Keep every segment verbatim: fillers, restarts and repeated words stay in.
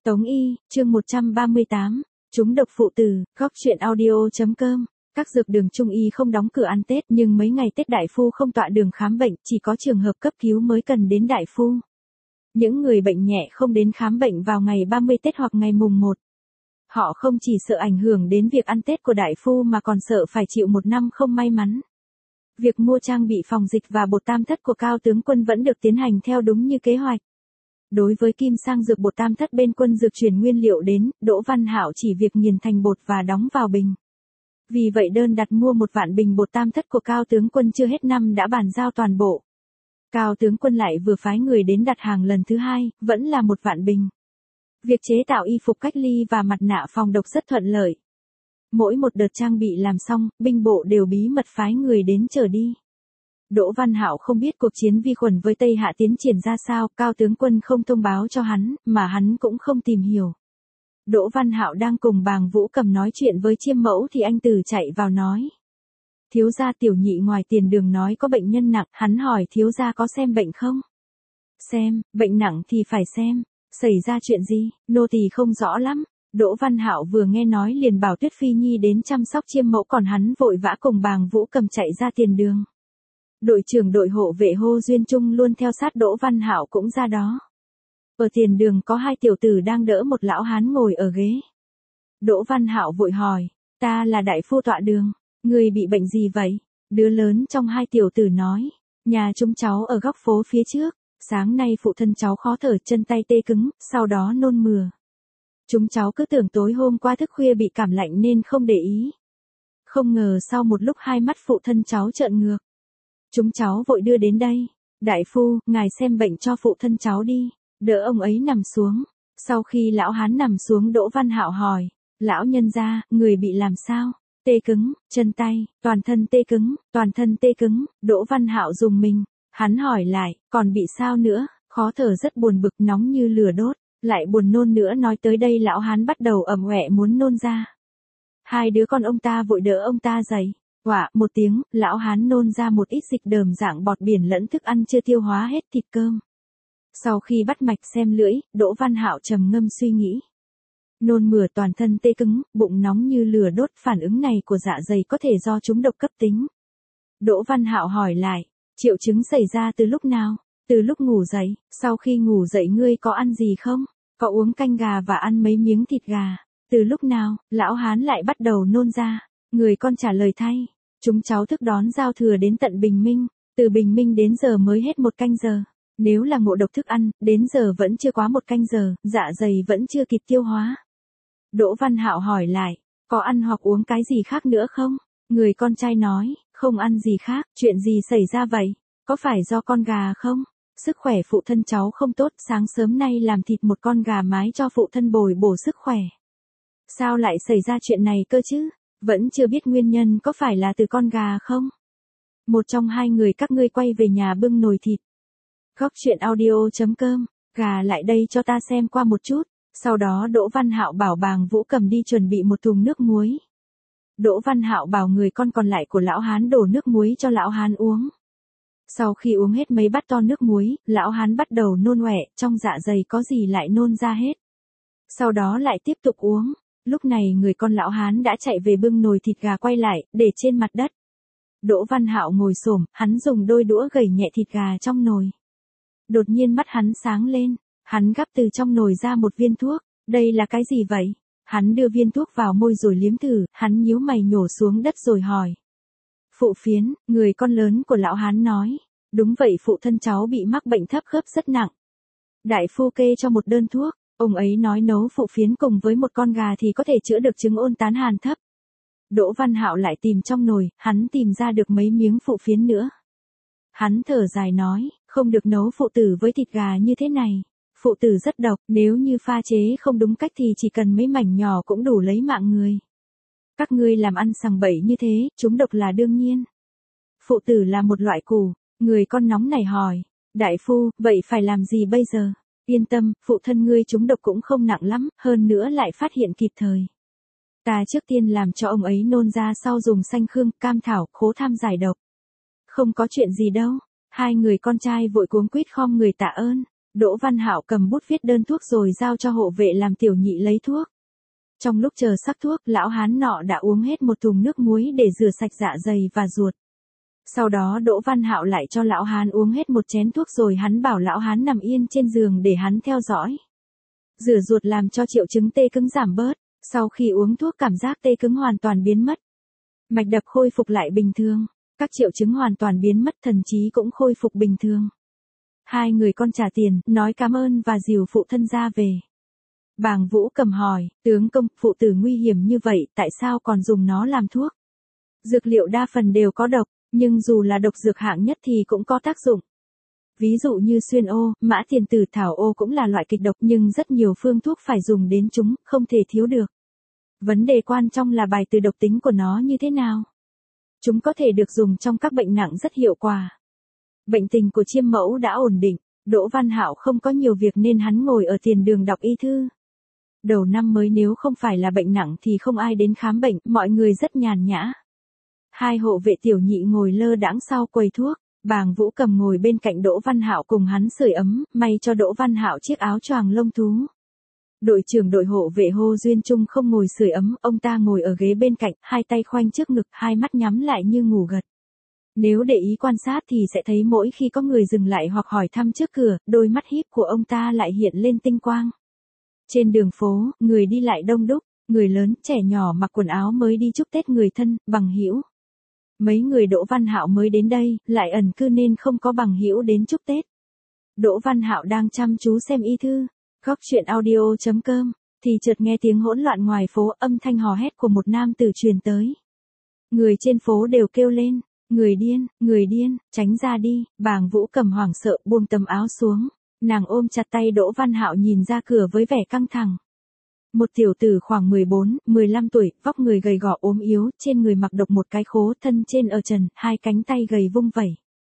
Tống Y, chương một trăm ba mươi tám, trúng độc phụ tử, góc truyện audio.com. Các dược đường Trung Y không đóng cửa ăn Tết nhưng mấy ngày Tết đại phu không tọa đường khám bệnh, chỉ có trường hợp cấp cứu mới cần đến đại phu. Những người bệnh nhẹ không đến khám bệnh vào ngày ba mươi Tết hoặc ngày mùng một. Họ không chỉ sợ ảnh hưởng đến việc ăn Tết của đại phu mà còn sợ phải chịu một năm không may mắn. Việc mua trang bị phòng dịch và bột tam thất của Cao tướng quân vẫn được tiến hành theo đúng như kế hoạch. Đối với kim sang dược bột tam thất bên quân dược chuyển nguyên liệu đến, Đỗ Văn Hạo chỉ việc nghiền thành bột và đóng vào bình. Vì vậy đơn đặt mua một vạn bình bột tam thất của Cao tướng quân chưa hết năm đã bàn giao toàn bộ. Cao tướng quân lại vừa phái người đến đặt hàng lần thứ hai, vẫn là một vạn bình. Việc chế tạo y phục cách ly và mặt nạ phòng độc rất thuận lợi. Mỗi một đợt trang bị làm xong, binh bộ đều bí mật phái người đến chở đi. Đỗ Văn Hạo không biết cuộc chiến vi khuẩn với Tây Hạ tiến triển ra sao, Cao tướng quân không thông báo cho hắn, mà hắn cũng không tìm hiểu. Đỗ Văn Hạo đang cùng Bàng Vũ Cầm nói chuyện với Chiêm Mẫu thì anh Từ chạy vào nói. Thiếu gia Tiểu Nhị ngoài tiền đường nói có bệnh nhân nặng, hắn hỏi thiếu gia có xem bệnh không? Xem, bệnh nặng thì phải xem, xảy ra chuyện gì, nô tỳ không rõ lắm. Đỗ Văn Hạo vừa nghe nói liền bảo Tuyết Phi Nhi đến chăm sóc Chiêm Mẫu còn hắn vội vã cùng Bàng Vũ Cầm chạy ra tiền đường. Đội trưởng đội hộ vệ Hô Duyên Trung luôn theo sát Đỗ Văn Hạo cũng ra đó. Ở tiền đường có hai tiểu tử đang đỡ một lão hán ngồi ở ghế. Đỗ Văn Hạo vội hỏi, ta là đại phu tọa đường, người bị bệnh gì vậy? Đứa lớn trong hai tiểu tử nói, nhà chúng cháu ở góc phố phía trước, sáng nay phụ thân cháu khó thở chân tay tê cứng, sau đó nôn mửa. Chúng cháu cứ tưởng tối hôm qua thức khuya bị cảm lạnh nên không để ý. Không ngờ sau một lúc hai mắt phụ thân cháu trợn ngược. Chúng cháu vội đưa đến đây. Đại phu, ngài xem bệnh cho phụ thân cháu đi. Đỡ ông ấy nằm xuống. Sau khi lão hán nằm xuống Đỗ Văn Hạo hỏi. Lão nhân gia, người bị làm sao? Tê cứng, chân tay, toàn thân tê cứng, toàn thân tê cứng. Đỗ Văn Hạo dùng mình. Hắn hỏi lại, còn bị sao nữa? Khó thở rất buồn bực nóng như lửa đốt. Lại buồn nôn nữa nói tới đây lão hán bắt đầu ẩm ẹ muốn nôn ra. Hai đứa con ông ta vội đỡ ông ta dậy. Quả, một tiếng, lão hán nôn ra một ít dịch đờm dạng bọt biển lẫn thức ăn chưa tiêu hóa hết thịt cơm. Sau khi bắt mạch xem lưỡi, Đỗ Văn Hạo trầm ngâm suy nghĩ. Nôn mửa toàn thân tê cứng, bụng nóng như lửa đốt, phản ứng này của dạ dày có thể do trúng độc cấp tính. Đỗ Văn Hạo hỏi lại, triệu chứng xảy ra từ lúc nào? Từ lúc ngủ dậy, sau khi ngủ dậy ngươi có ăn gì không? Có uống canh gà và ăn mấy miếng thịt gà? Từ lúc nào? Lão hán lại bắt đầu nôn ra. Người con trả lời thay. Chúng cháu thức đón giao thừa đến tận bình minh, từ bình minh đến giờ mới hết một canh giờ. Nếu là ngộ độc thức ăn, đến giờ vẫn chưa quá một canh giờ, dạ dày vẫn chưa kịp tiêu hóa. Đỗ Văn Hạo hỏi lại, có ăn hoặc uống cái gì khác nữa không? Người con trai nói, không ăn gì khác, chuyện gì xảy ra vậy? Có phải do con gà không? Sức khỏe phụ thân cháu không tốt, sáng sớm nay làm thịt một con gà mái cho phụ thân bồi bổ sức khỏe. Sao lại xảy ra chuyện này cơ chứ? Vẫn chưa biết nguyên nhân có phải là từ con gà không? Một trong hai người các ngươi quay về nhà bưng nồi thịt. Góc truyện audio.com, gà lại đây cho ta xem qua một chút. Sau đó Đỗ Văn Hạo bảo Bàng Vũ Cầm đi chuẩn bị một thùng nước muối. Đỗ Văn Hạo bảo người con còn lại của lão hán đổ nước muối cho lão hán uống. Sau khi uống hết mấy bát to nước muối, lão hán bắt đầu nôn ọe, trong dạ dày có gì lại nôn ra hết. Sau đó lại tiếp tục uống. Lúc này người con lão hán đã chạy về bưng nồi thịt gà quay lại, để trên mặt đất. Đỗ Văn Hạo ngồi xổm, hắn dùng đôi đũa gẩy nhẹ thịt gà trong nồi. Đột nhiên mắt hắn sáng lên, hắn gắp từ trong nồi ra một viên thuốc, đây là cái gì vậy? Hắn đưa viên thuốc vào môi rồi liếm thử, hắn nhíu mày nhổ xuống đất rồi hỏi. Phụ phiến, người con lớn của lão hán nói, đúng vậy phụ thân cháu bị mắc bệnh thấp khớp rất nặng. Đại phu kê cho một đơn thuốc. Ông ấy nói nấu phụ phiến cùng với một con gà thì có thể chữa được chứng ôn tán hàn thấp. Đỗ Văn Hạo lại tìm trong nồi, hắn tìm ra được mấy miếng phụ phiến nữa. Hắn thở dài nói, không được nấu phụ tử với thịt gà như thế này. Phụ tử rất độc, nếu như pha chế không đúng cách thì chỉ cần mấy mảnh nhỏ cũng đủ lấy mạng người. Các ngươi làm ăn sằng bậy như thế, chúng độc là đương nhiên. Phụ tử là một loại củ, người con nóng này hỏi. Đại phu, vậy phải làm gì bây giờ? Yên tâm, phụ thân ngươi trúng độc cũng không nặng lắm, hơn nữa lại phát hiện kịp thời. Ta trước tiên làm cho ông ấy nôn ra sau dùng xanh khương, cam thảo, khố tham giải độc. Không có chuyện gì đâu. Hai người con trai vội cuống quýt khom người tạ ơn. Đỗ Văn Hạo cầm bút viết đơn thuốc rồi giao cho hộ vệ làm tiểu nhị lấy thuốc. Trong lúc chờ sắc thuốc, lão hán nọ đã uống hết một thùng nước muối để rửa sạch dạ dày và ruột. Sau đó Đỗ Văn Hạo lại cho lão hán uống hết một chén thuốc rồi hắn bảo lão hán nằm yên trên giường để hắn theo dõi. Rửa ruột làm cho triệu chứng tê cứng giảm bớt, sau khi uống thuốc cảm giác tê cứng hoàn toàn biến mất. Mạch đập khôi phục lại bình thường, các triệu chứng hoàn toàn biến mất, thần trí cũng khôi phục bình thường. Hai người con trả tiền, nói cảm ơn và dìu phụ thân ra về. Bàng Vũ Cầm hỏi, tướng công, phụ tử nguy hiểm như vậy, tại sao còn dùng nó làm thuốc? Dược liệu đa phần đều có độc, nhưng dù là độc dược hạng nhất thì cũng có tác dụng. Ví dụ như xuyên ô, mã tiền tử thảo ô cũng là loại kịch độc nhưng rất nhiều phương thuốc phải dùng đến chúng, không thể thiếu được. Vấn đề quan trọng là bài từ độc tính của nó như thế nào. Chúng có thể được dùng trong các bệnh nặng rất hiệu quả. Bệnh tình của Chiêm Mẫu đã ổn định, Đỗ Văn Hạo không có nhiều việc nên hắn ngồi ở tiền đường đọc y thư. Đầu năm mới nếu không phải là bệnh nặng thì không ai đến khám bệnh, mọi người rất nhàn nhã. Hai hộ vệ tiểu nhị ngồi lơ đãng sau quầy thuốc, Bàng Vũ Cầm ngồi bên cạnh Đỗ Văn Hạo cùng hắn sưởi ấm, may cho Đỗ Văn Hạo chiếc áo choàng lông thú. Đội trưởng đội hộ vệ Hồ Duyên Trung không ngồi sưởi ấm, ông ta ngồi ở ghế bên cạnh, hai tay khoanh trước ngực, hai mắt nhắm lại như ngủ gật. Nếu để ý quan sát thì sẽ thấy mỗi khi có người dừng lại hoặc hỏi thăm trước cửa, đôi mắt híp của ông ta lại hiện lên tinh quang. Trên đường phố, người đi lại đông đúc, người lớn, trẻ nhỏ mặc quần áo mới đi chúc Tết người thân, bằng hữu. Mấy người Đỗ Văn Hạo mới đến đây, lại ẩn cư nên không có bằng hữu đến chúc Tết. Đỗ Văn Hạo đang chăm chú xem y thư, góc truyện audio chấm com, thì chợt nghe tiếng hỗn loạn ngoài phố, âm thanh hò hét của một nam tử truyền tới. Người trên phố đều kêu lên, người điên, người điên, tránh ra đi. Bàng Vũ Cầm hoảng sợ buông tấm áo xuống, nàng ôm chặt tay Đỗ Văn Hạo nhìn ra cửa với vẻ căng thẳng. Một tiểu tử khoảng mười bốn, mười lăm tuổi, vóc người gầy gò ốm yếu, trên người mặc độc một cái khố, thân trên ở trần, hai cánh tay gầy vung vẩy.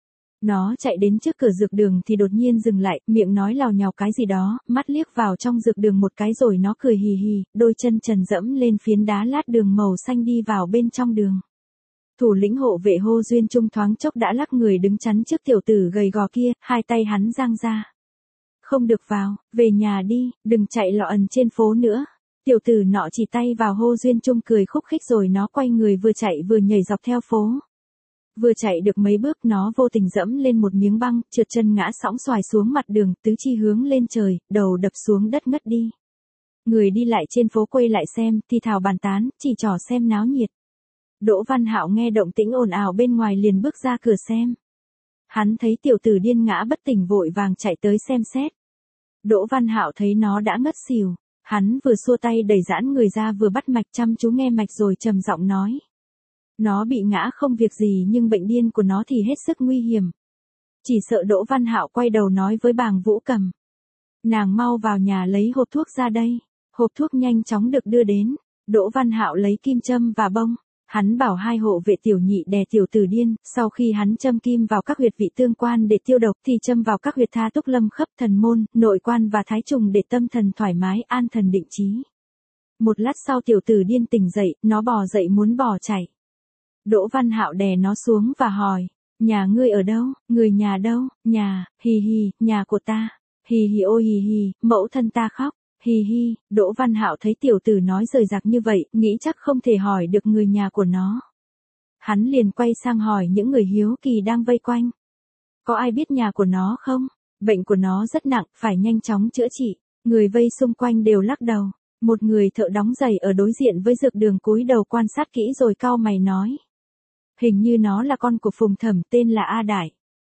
Nó chạy đến trước cửa dược đường thì đột nhiên dừng lại, miệng nói lào nhào cái gì đó, mắt liếc vào trong dược đường một cái rồi nó cười hì hì, đôi chân trần dẫm lên phiến đá lát đường màu xanh đi vào bên trong đường. Thủ lĩnh hộ vệ Hồ Duyên Trung thoáng chốc đã lắc người đứng chắn trước tiểu tử gầy gò kia, hai tay hắn giang ra. Không được vào, về nhà đi, đừng chạy lọ ẩn trên phố nữa. Tiểu tử nọ chỉ tay vào Hồ Duyên Trung cười khúc khích rồi nó quay người vừa chạy vừa nhảy dọc theo phố. Vừa chạy được mấy bước nó vô tình dẫm lên một miếng băng, trượt chân ngã sõng xoài xuống mặt đường, tứ chi hướng lên trời, đầu đập xuống đất ngất đi. Người đi lại trên phố quay lại xem, thì thào bàn tán, chỉ trỏ xem náo nhiệt. Đỗ Văn Hạo nghe động tĩnh ồn ào bên ngoài liền bước ra cửa xem. Hắn thấy tiểu tử điên ngã bất tỉnh vội vàng chạy tới xem xét. Đỗ Văn Hạo thấy nó đã ngất xỉu, hắn vừa xua tay đẩy giãn người ra vừa bắt mạch chăm chú nghe mạch rồi trầm giọng nói. Nó bị ngã không việc gì nhưng bệnh điên của nó thì hết sức nguy hiểm. Chỉ sợ. Đỗ Văn Hạo quay đầu nói với Bàng Vũ Cầm. Nàng mau vào nhà lấy hộp thuốc ra đây. Hộp thuốc nhanh chóng được đưa đến. Đỗ Văn Hạo lấy kim châm và bông. Hắn bảo hai hộ vệ tiểu nhị đè tiểu tử điên, sau khi hắn châm kim vào các huyệt vị tương quan để tiêu độc thì châm vào các huyệt tha túc lâm khấp thần môn, nội quan và thái trùng để tâm thần thoải mái, an thần định trí. Một lát sau tiểu tử điên tỉnh dậy, nó bò dậy muốn bỏ chạy. Đỗ Văn Hạo đè nó xuống và hỏi, nhà ngươi ở đâu, người nhà đâu, nhà, hì hì, nhà của ta, hì hì ôi hì hì, mẫu thân ta khóc. Hi hi, Đỗ Văn Hạo thấy tiểu tử nói rời rạc như vậy, nghĩ chắc không thể hỏi được người nhà của nó. Hắn liền quay sang hỏi những người hiếu kỳ đang vây quanh. Có ai biết nhà của nó không? Bệnh của nó rất nặng, phải nhanh chóng chữa trị. Người vây xung quanh đều lắc đầu. Một người thợ đóng giày ở đối diện với dược đường cúi đầu quan sát kỹ rồi cau mày nói. Hình như nó là con của Phùng Thẩm, tên là A Đại.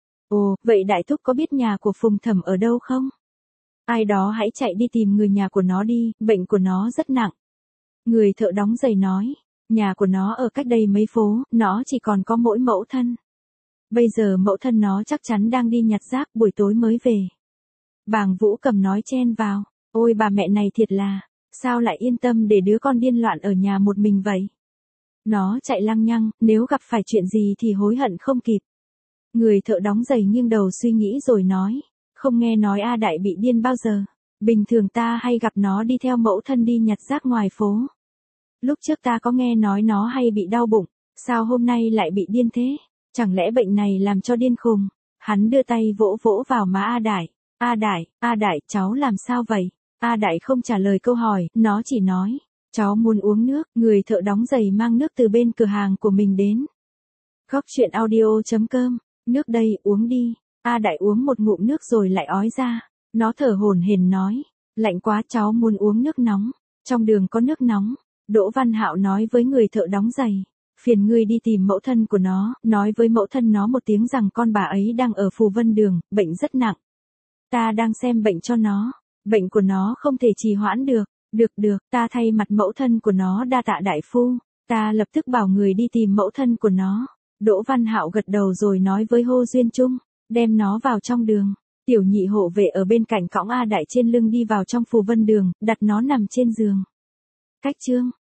Ồ, vậy Đại Thúc có biết nhà của Phùng Thẩm ở đâu không? Ai đó hãy chạy đi tìm người nhà của nó đi, bệnh của nó rất nặng. Người thợ đóng giày nói, nhà của nó ở cách đây mấy phố, nó chỉ còn có mỗi mẫu thân. Bây giờ mẫu thân nó chắc chắn đang đi nhặt rác, buổi tối mới về. Bàng Vũ Cầm nói chen vào, ôi bà mẹ này thiệt là, sao lại yên tâm để đứa con điên loạn ở nhà một mình vậy? Nó chạy lăng nhăng, nếu gặp phải chuyện gì thì hối hận không kịp. Người thợ đóng giày nghiêng đầu suy nghĩ rồi nói. Không nghe nói A Đại bị điên bao giờ. Bình thường ta hay gặp nó đi theo mẫu thân đi nhặt rác ngoài phố. Lúc trước ta có nghe nói nó hay bị đau bụng. Sao hôm nay lại bị điên thế? Chẳng lẽ bệnh này làm cho điên khùng? Hắn đưa tay vỗ vỗ vào má A Đại. A Đại, A Đại, cháu làm sao vậy? A Đại không trả lời câu hỏi, nó chỉ nói, cháu muốn uống nước, người thợ đóng giày mang nước từ bên cửa hàng của mình đến. Góc chuyện audio chấm com, nước đây, uống đi. A Đại uống một ngụm nước rồi lại ói ra. Nó thở hổn hển nói, lạnh quá, cháu muốn uống nước nóng. Trong đường có nước nóng. Đỗ Văn Hạo nói với người thợ đóng giày, phiền ngươi đi tìm mẫu thân của nó, nói với mẫu thân nó một tiếng rằng con bà ấy đang ở Phù Vân Đường, bệnh rất nặng. Ta đang xem bệnh cho nó, bệnh của nó không thể trì hoãn được. Được được, ta thay mặt mẫu thân của nó đa tạ đại phu. Ta lập tức bảo người đi tìm mẫu thân của nó. Đỗ Văn Hạo gật đầu rồi nói với Hô Duyên Trung, đem nó vào trong đường. Tiểu nhị hộ vệ ở bên cạnh cõng A Đại trên lưng đi vào trong Phù Vân Đường, đặt nó nằm trên giường. Cách chương